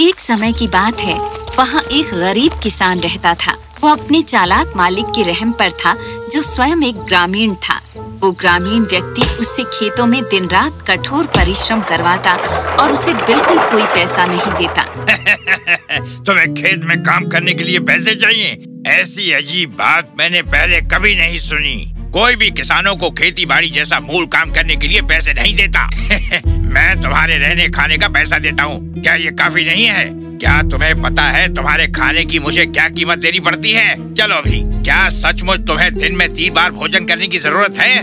एक समय की बात है, वहाँ एक गरीब किसान रहता था। वो अपने चालाक मालिक के रहम पर था, जो स्वयं एक ग्रामीण था। वो ग्रामीण व्यक्ति उससे खेतों में दिन रात कठोर परिश्रम करवाता और उसे बिल्कुल कोई पैसा नहीं देता। तुम्हें खेत में काम करने के लिए पैसे चाहिए? ऐसी अजीब बात मैंने पहले कभी नहीं सुनी। कोई भी किसानों को खेती बाड़ी जैसा मूल काम करने के लिए पैसे नहीं देता। मैं तुम्हारे रहने खाने का पैसा देता हूँ। क्या ये काफी नहीं है? क्या तुम्हें पता है तुम्हारे खाने की मुझे क्या कीमत देनी पड़ती है? चलो भी, क्या सचमुच तुम्हें दिन में 3 बार भोजन करने की जरूरत है?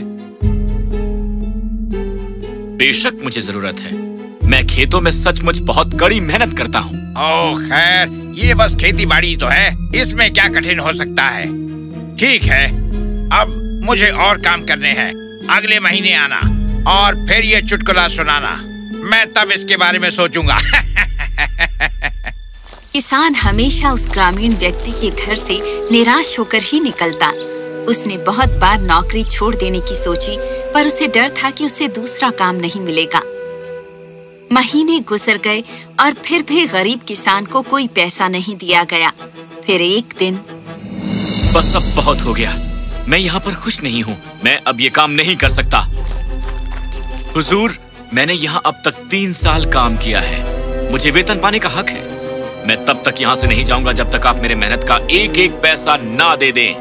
बेशक मुझे जरूरत है। मैं खेतों में सचमुच बहुत कड़ी मेहनत करता हूँ। ओह खैर, ये बस खेती बाड़ी तो है, इसमें क्या कठिन हो सकता है। ठीक है, अब मुझे और काम करने हैं। अगले महीने आना और फिर ये चुटकुला सुनाना। मैं तब इसके बारे में सोचूंगा। किसान हमेशा उस ग्रामीण व्यक्ति के घर से निराश होकर ही निकलता। उसने बहुत बार नौकरी छोड़ देने की सोची, पर उसे डर था कि उसे दूसरा काम नहीं मिलेगा। महीने गुजर गए और फिर भी गरीब किसान को कोई पैसा नहीं दिया गया। फिर एक दिन, बस अब बहुत हो गया। मैं यहाँ पर खुश नहीं हूँ। मैं अब ये काम नहीं कर सकता। हुजूर, मैंने यहाँ अब तक 3 साल काम किया है। मुझे वेतन पाने का हक है। मैं तब तक यहाँ से नहीं जाऊंगा जब तक आप मेरे मेहनत का एक एक पैसा ना दे दें।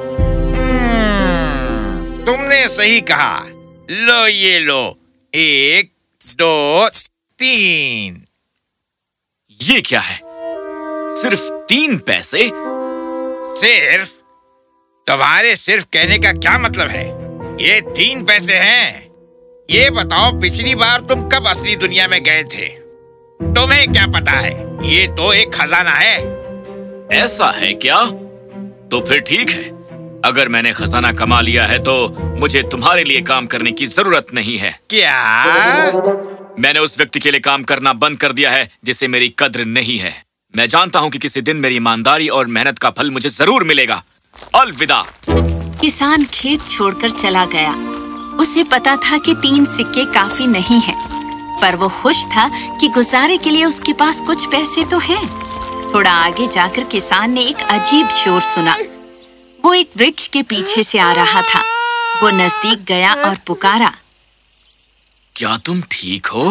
तुमने सही कहा। लो ये लो, 1 2 3। ये क्या है? सिर्फ 3 पैसे? सिर्फ? तुम्हारे सिर्फ कहने का क्या मतलब है? ये 3 पैसे हैं। ये बताओ, पिछली बार तुम कब असली दुनिया में गए थे? तुम्हें क्या पता है? ये तो एक खजाना है। ऐसा है क्या? तो फिर ठीक है। अगर मैंने खजाना कमा लिया है तो मुझे तुम्हारे लिए काम करने की जरूरत नहीं है। क्या? मैंने उस व्यक्ति के लिए काम करना बंद कर दिया है जिसे मेरी कद्र नहीं है। मैं जानता हूँ कि किसी दिन मेरी ईमानदारी और मेहनत का फल मुझे जरूर मिलेगा। अलविदा। किसान खेत छोड़कर चला गया। उसे पता था कि 3 सिक्के काफी नहीं हैं, पर वो खुश था कि गुजारे के लिए उसके पास कुछ पैसे तो हैं। थोड़ा आगे जाकर किसान ने एक अजीब शोर सुना। वो एक वृक्ष के पीछे से आ रहा था। वो नजदीक गया और पुकारा, क्या तुम ठीक हो?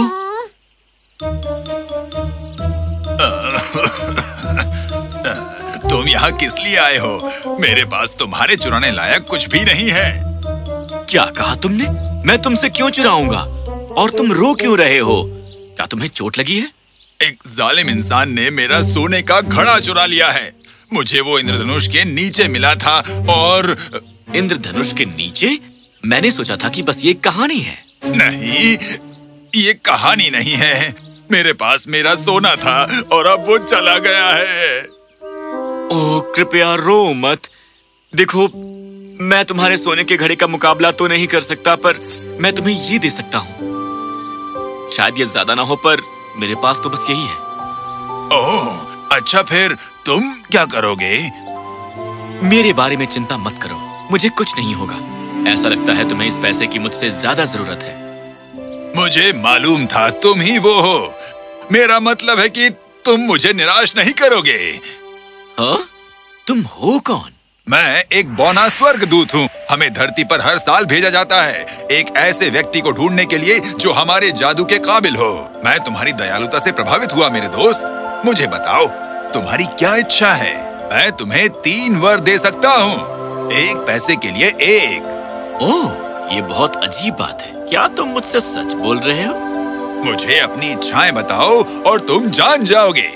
तुम यहाँ किस लिए आए हो? मेरे पास तुम्हारे चुराने लायक कुछ भी नहीं है। क्या कहा तुमने? मैं तुमसे क्यों चुराऊंगा? और तुम रो क्यों रहे हो? क्या तुम्हें चोट लगी है? एक जालिम इंसान ने मेरा सोने का घड़ा चुरा लिया है। मुझे वो इंद्रधनुष के नीचे मिला था। और इंद्रधनुष के नीचे? मैंने सोचा था कि बस ये कहानी है। नहीं, ये कहानी नहीं है। मेरे पास मेरा सोना था और अब वो चला गया है। ओह, कृपया रो मत। देखो, मैं तुम्हारे सोने के घड़े का मुकाबला तो नहीं कर सकता, पर मैं तुम्हें ये दे सकता हूँ। शायद ये ज्यादा ना हो, पर मेरे पास तो बस यही है। ओह, अच्छा, फिर तुम क्या करोगे? मेरे बारे में चिंता मत करो, मुझे कुछ नहीं होगा। ऐसा लगता है तुम्हें इस पैसे की मुझसे ज्यादा जरूरत है। मुझे मालूम था तुम ही वो हो। मेरा मतलब है कि तुम मुझे निराश नहीं करोगे। हाँ? तुम हो कौन? मैं एक बौना स्वर्गदूत हूँ। हमें धरती पर हर साल भेजा जाता है एक ऐसे व्यक्ति को ढूंढने के लिए जो हमारे जादू के काबिल हो। मैं तुम्हारी दयालुता से प्रभावित हुआ मेरे दोस्त। मुझे बताओ, तुम्हारी क्या इच्छा है? मैं तुम्हें 3 वर दे सकता हूँ, 1 पैसे के लिए 1। ओह, ये बहुत अजीब बात है। क्या तुम मुझसे सच बोल रहे हो? मुझे अपनी इच्छाएं बताओ और तुम जान जाओगे।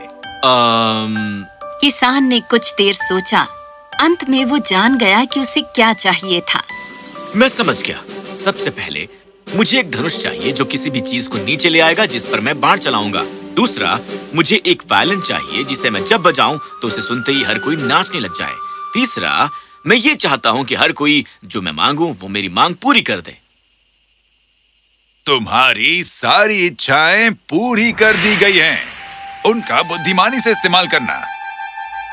किसान ने कुछ देर सोचा। अंत में वो जान गया कि उसे क्या चाहिए था। मैं समझ गया। सबसे पहले मुझे एक धनुष चाहिए जो किसी भी चीज को नीचे ले आएगा जिस पर मैं बाण चलाऊंगा। दूसरा, मुझे एक वायलिन चाहिए जिसे मैं जब बजाऊं तो उसे सुनते ही हर कोई नाचने लग जाए। तीसरा, मैं ये चाहता हूँ कि हर कोई जो मैं मांगूं वो मेरी मांग पूरी कर दे। तुम्हारी सारी इच्छाएं पूरी कर दी गई हैं। उनका बुद्धिमानी से इस्तेमाल करना।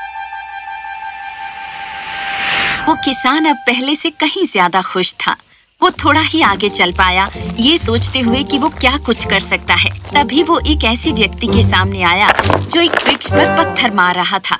वो किसान अब पहले से कहीं ज्यादा खुश था। वो थोड़ा ही आगे चल पाया, ये सोचते हुए कि वो क्या कुछ कर सकता है। तभी वो एक ऐसे व्यक्ति के सामने आया जो एक वृक्ष पर पत्थर मार रहा था।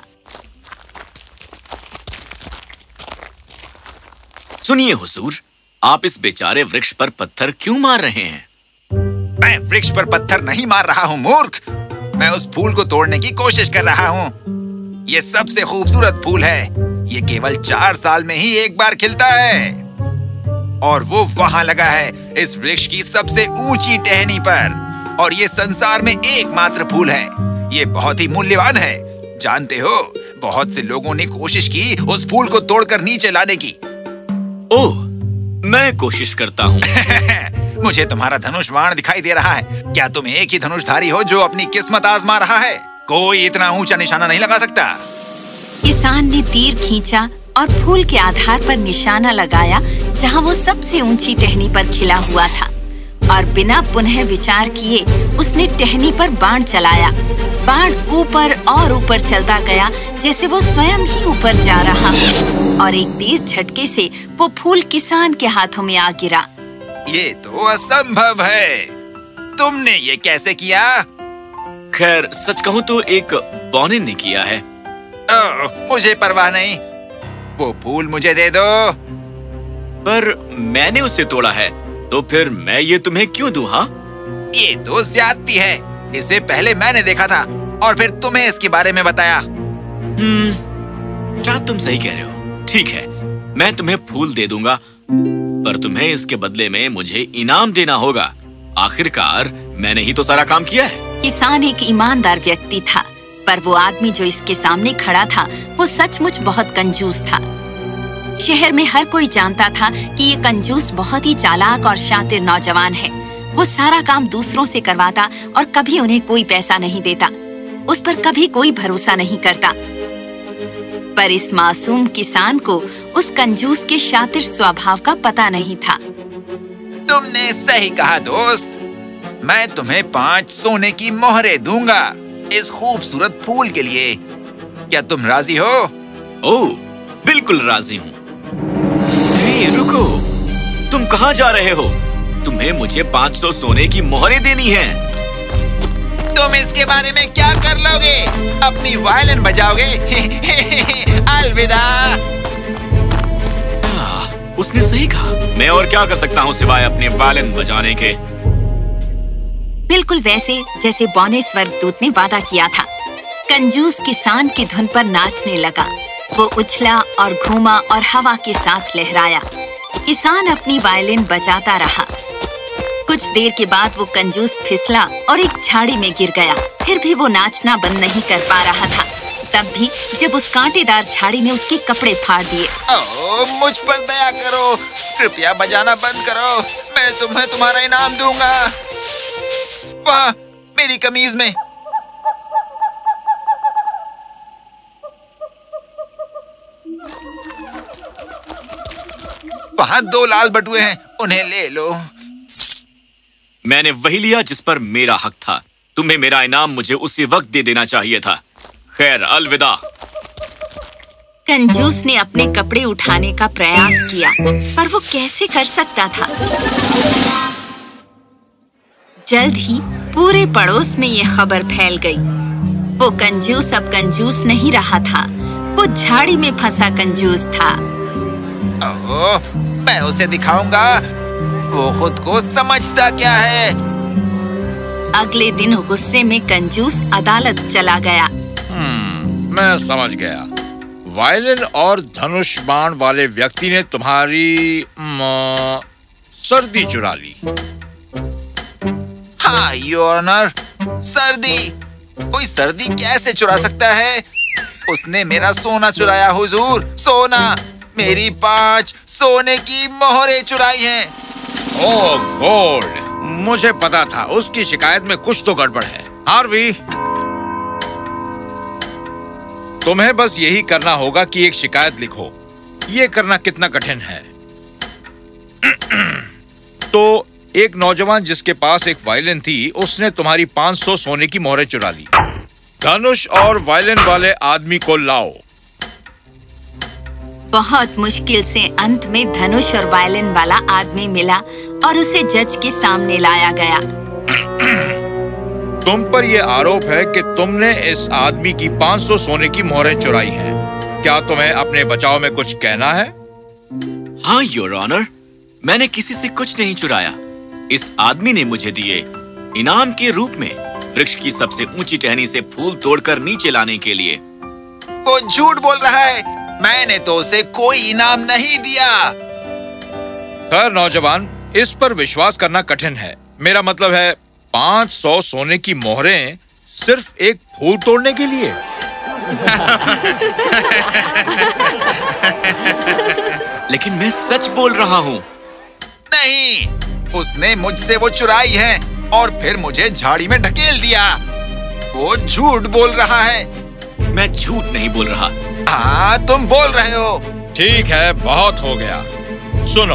सुनिए हुजूर, आप इस बेचारे वृक्ष पर पत्थर क्यों मार रहे हैं? मैं वृक्ष पर पत्थर नहीं मार रहा हूँ मूर्ख। मैं उस फूल को तोड़ने की कोशिश कर रहा हूँ। ये सबसे खूबसूरत फूल है। ये केवल 4 साल में ही एक बार खिलता है और वो वहाँ लगा है, इस वृक्ष की सबसे ऊंची टहनी पर। और ये संसार में एकमात्र फूल है। ये बहुत ही मूल्यवान है। जानते हो, बहुत से लोगों ने कोशिश की उस फूल को तोड़कर नीचे लाने की। ओह, मैं कोशिश करता हूँ। मुझे तुम्हारा धनुष बाण दिखाई दे रहा है। क्या तुम एक ही धनुषधारी हो जो अपनी किस्मत आजमा रहा है? कोई इतना ऊंचा निशाना नहीं लगा सकता। किसान ने तीर खींचा और फूल के आधार पर निशाना लगाया जहाँ वो सबसे ऊंची टहनी पर खिला हुआ था, और बिना पुनः विचार किए उसने टहनी पर बाण चलाया। बाण ऊपर और ऊपर चलता गया जैसे वो स्वयं ही ऊपर जा रहा हो, और एक तेज झटके से वो फूल किसान के हाथों में आ गिरा। ये तो असंभव है। तुमने ये कैसे किया? खैर, सच कहूँ तो एक बौने ने किया है। मुझे परवाह नहीं। वो फूल मुझे दे दो। पर मैंने उसे तोड़ा है, तो फिर मैं ये तुम्हें क्यों दूँ? हाँ, ये तो ज्यादती है। इसे पहले मैंने देखा था और फिर तुम्हें इसके बारे में बताया। शायद तुम सही कह रहे हो। ठीक है, मैं तुम्हें फूल दे दूंगा, पर तुम्हें इसके बदले में मुझे इनाम देना होगा। आखिरकार मैंने ही तो सारा काम किया है। किसान एक ईमानदार व्यक्ति था, पर वो आदमी जो इसके सामने खड़ा था वो सचमुच बहुत कंजूस था। शहर में हर कोई जानता था कि ये कंजूस बहुत ही चालाक और शातिर नौजवान है। वो सारा काम दूसरों से करवाता और कभी उन्हें कोई पैसा नहीं देता। उस पर कभी कोई भरोसा नहीं करता। पर इस मासूम किसान को उस कंजूस के शातिर स्वभाव का पता नहीं था। तुमने सही कहा दोस्त। मैं तुम्हें 5 सोने की मोहरें दूंगा इस खूबसूरत फूल के लिए। क्या तुम राजी हो? ओह, बिल्कुल राजी हूँ। हे, रुको, तुम कहाँ जा रहे हो? तुम्हें मुझे 500 सोने की मोहरें देनी है। तुम इसके बारे में क्या कर लोगे? अपनी वायलिन बजाओगे? अलविदा। उसने सही कहा। मैं और क्या कर सकता हूँ सिवाय अपने वायलिन बजाने के। बिल्कुल वैसे जैसे बौने स्वर्गदूत ने वादा किया था। कंजूस किसान की धुन पर नाचने लगा। वो उछला और घूमा और हवा के साथ लहराया। किसान अपनी वायलिन बजाता रहा। कुछ देर के बाद वो कंजूस फिसला और एक झाड़ी में गिर गया। फिर भी वो नाचना बंद नहीं कर पा रहा था। तब भी जब उस कांटेदार झाड़ी ने उसके कपड़े फाड़ दिए। ओह, मुझ पर दया करो। कृपया बजाना बंद करो। मैं तुम्हें तुम्हारा इनाम दूंगा। वाह, मेरी कमीज में। वहाँ 2 लाल बटुए हैं, उन्हें ले लो। मैंने वही लिया जिस पर मेरा हक था। तुम्हें मेरा इनाम मुझे उसी वक्त दे देना चाहिए था। खैर, अलविदा। कंजूस ने अपने कपड़े उठाने का प्रयास किया, पर वो कैसे कर सकता था। जल्द ही पूरे पड़ोस में ये खबर फैल गई। वो कंजूस अब कंजूस नहीं रहा था। वो झाड़ी में फंसा कंजूस था। ओह, मैं उसे दिखाऊंगा वो खुद को समझता क्या है। अगले दिन गुस्से में कंजूस अदालत चला गया। मैं समझ गया। वायलिन और धनुष बाण वाले व्यक्ति ने तुम्हारी सर्दी चुरा ली। हाँ योर ऑनर, सर्दी। कोई सर्दी कैसे चुरा सकता है? उसने मेरा सोना चुराया हुजूर, सोना। मेरी 5 सोने की मोहरें चुराई हैं। ओह गोल्ड, मुझे पता था उसकी शिकायत में कुछ तो गड़बड़ है। हार्वी, तुम्हें बस यही करना होगा कि एक शिकायत लिखो। ये करना कितना कठिन है। तो एक नौजवान जिसके पास एक वायलिन थी, उसने तुम्हारी 500 सोने की मोहरें चुरा ली। धनुष और वायलिन वाले आदमी को लाओ। बहुत मुश्किल से अंत में धनुष और वायलिन वाला आदमी मिला और उसे जज के सामने लाया गया। तुम पर यह आरोप है कि तुमने इस आदमी की 500 सोने की मोहरें चुराई हैं। क्या तुम्हें अपने बचाव में कुछ कहना है? हाँ योर ऑनर, मैंने किसी से कुछ नहीं चुराया। इस आदमी ने मुझे दिए इनाम के रूप में वृक्ष की सबसे ऊंची टहनी से फूल तोड़कर नीचे लाने के लिए। वो झूठ बोल रहा है, मैंने तो उसे कोई इनाम नहीं दिया। खैर नौजवान, इस पर विश्वास करना कठिन है। मेरा मतलब है 500 सोने की मोहरें सिर्फ एक फूल तोड़ने के लिए। लेकिन मैं सच बोल रहा हूँ। नहीं, उसने मुझसे वो चुराई है और फिर मुझे झाड़ी में ढकेल दिया। वो झूठ बोल रहा है। मैं झूठ नहीं बोल रहा। हाँ, तुम बोल रहे हो। ठीक है, बहुत हो गया। सुनो,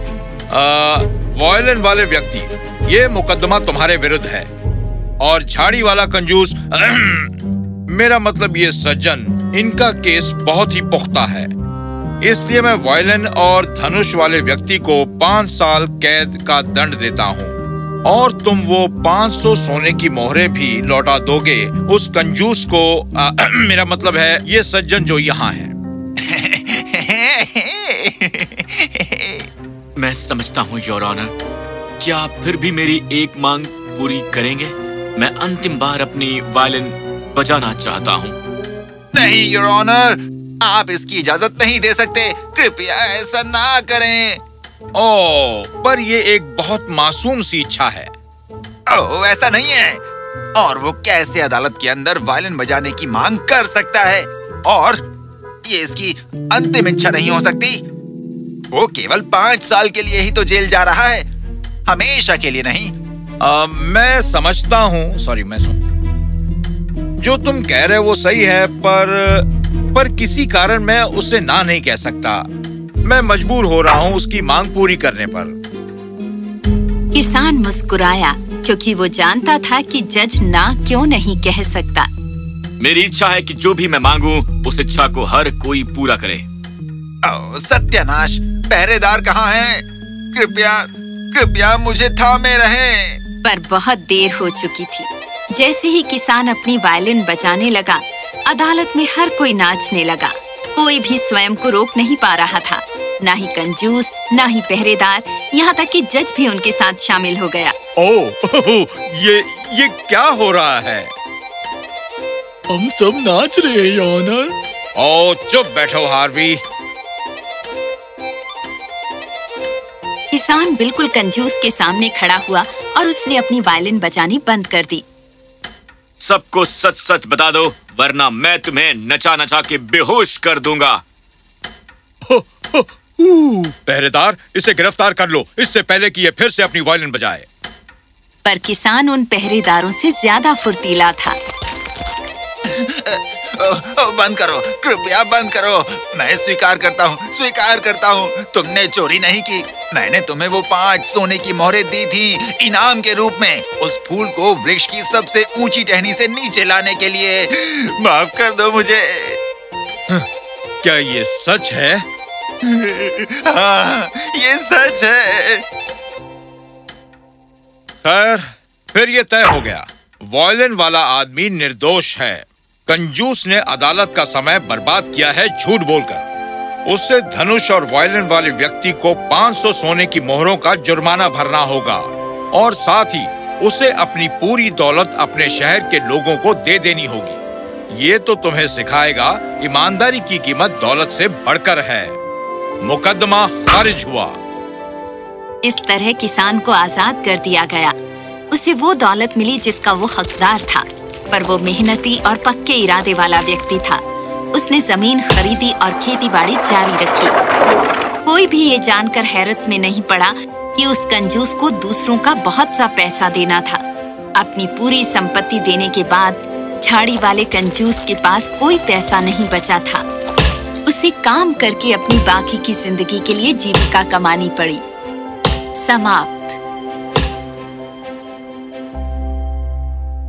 वायलिन वाले व्यक्ति, ये मुकदमा तुम्हारे विरुद्ध है और झाड़ी वाला कंजूस मेरा मतलब ये सज्जन, इनका केस बहुत ही पुख्ता है। इसलिए मैं वायलिन और धनुष वाले व्यक्ति को 5 साल कैद का दंड देता हूँ और तुम वो 500 सोने की मोहरें भी लौटा दोगे उस कंजूस को। मेरा मतलब है ये सज्जन जो यहाँ है। मैं समझता हूँ योर ऑनर। क्या आप फिर भी मेरी एक मांग पूरी करेंगे? मैं अंतिम बार अपनी वायलिन बजाना चाहता हूँ। नहीं योर ऑनर, आप इसकी इजाजत नहीं दे सकते। कृपया ऐसा ना करें। ओह, पर ये एक बहुत मासूम सी इच्छा है। ओह, ऐसा नहीं है। और वो कैसे अदालत के अंदर वायलिन बजाने की मांग कर सकता है? और ये इसकी अंतिम इच्छा नहीं हो सकती। वो केवल 5 साल के लिए ही तो जेल जा रहा है, हमेशा के लिए नहीं। मैं समझता हूँ, जो तुम कह रहे हो वो सही है, पर किसी कारण मैं उसे ना नहीं कह सकता। मैं मजबूर हो रहा हूँ उसकी मांग पूरी करने पर। किसान मुस्कुराया क्योंकि वो जानता था कि जज ना क्यों नहीं कह सकता। मेरी इच्छा है कि जो भी मैं मांगू उस इच्छा को हर कोई पूरा करे। ओह, सत्यानाश, पहरेदार कहाँ हैं? कृपया मुझे थामे रहें। पर बहुत देर हो चुकी थी। जैसे ही किसान अपनी वायलिन बजाने लगा, अदालत में हर कोई नाचने लगा। कोई भी स्वयं को रोक नहीं पा रहा था, ना ही कंजूस, ना ही पहरेदार, यहाँ तक कि जज भी उनके साथ शामिल हो गया। ओह, ये क्या हो रहा है? हम सब नाच रहे हैं ऑनर। ओह, चुप बैठो हार्वी। किसान बिल्कुल कंजूस के सामने खड़ा हुआ और उसने अपनी वायलिन बजानी बंद कर दी। सबको सच सच बता दो, वरना मैं तुम्हें नचा नचा के बेहोश कर दूंगा। पहरेदार, इसे गिरफ्तार कर लो, इससे पहले कि ये फिर से अपनी वायलिन बजाए। पर किसान उन पहरेदारों से ज्यादा फुर्तीला था। बंद करो, कृपया बंद करो। मैं स्वीकार करता हूँ, तुमने चोरी नहीं की। मैंने तुम्हें वो 5 सोने की मोहरें दी थी इनाम के रूप में, उस फूल को वृक्ष की सबसे ऊंची टहनी से नीचे लाने के लिए। माफ कर दो मुझे। क्या ये सच है? हाँ, ये सच है। खैर, फिर ये तय हो गया, वायलिन वाला आदमी निर्दोष है। कंजूस ने अदालत का समय बर्बाद किया है झूठ बोलकर। उससे धनुष और वायलिन वाले व्यक्ति को 500 सोने की मोहरों का जुर्माना भरना होगा और साथ ही उसे अपनी पूरी दौलत अपने शहर के लोगों को दे देनी होगी। ये तो तुम्हें सिखाएगा ईमानदारी की कीमत दौलत से बढ़कर है। मुकदमा खारिज हुआ। इस तरह किसान को आजाद कर दिया गया। उसे वो दौलत मिली जिसका वो हकदार था, पर वो मेहनती और पक्के इरादे वाला व्यक्ति था। उसने जमीन खरीदी और खेतीबाड़ी जारी रखी। कोई भी ये जानकर हैरत में नहीं पड़ा कि उस कंजूस को दूसरों का बहुत सा पैसा देना था। अपनी पूरी संपत्ति देने के बाद झाड़ी वाले कंजूस के पास कोई पैसा नहीं बचा था। उसे काम करके अपनी बाकी की जिंदगी के लिए जीविका कमानी पड़ी। समाप्त।